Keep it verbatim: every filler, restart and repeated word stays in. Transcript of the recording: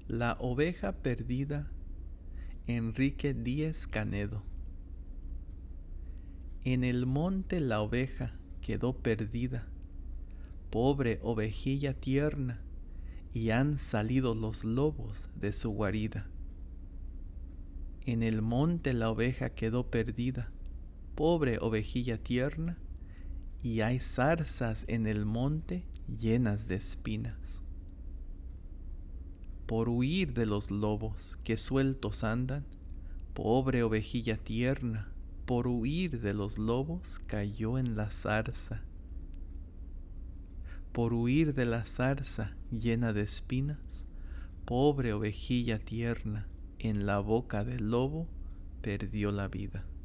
La oveja perdida, Enrique Díez Canedo. En el monte la oveja quedó perdida, pobre ovejilla tierna, y han salido los lobos de su guarida. En el monte la oveja quedó perdida, pobre ovejilla tierna, y hay zarzas en el monte llenas de espinas. Por huir de los lobos que sueltos andan, pobre ovejilla tierna, por huir de los lobos cayó en la zarza. Por huir de la zarza llena de espinas, pobre ovejilla tierna, en la boca del lobo perdió la vida.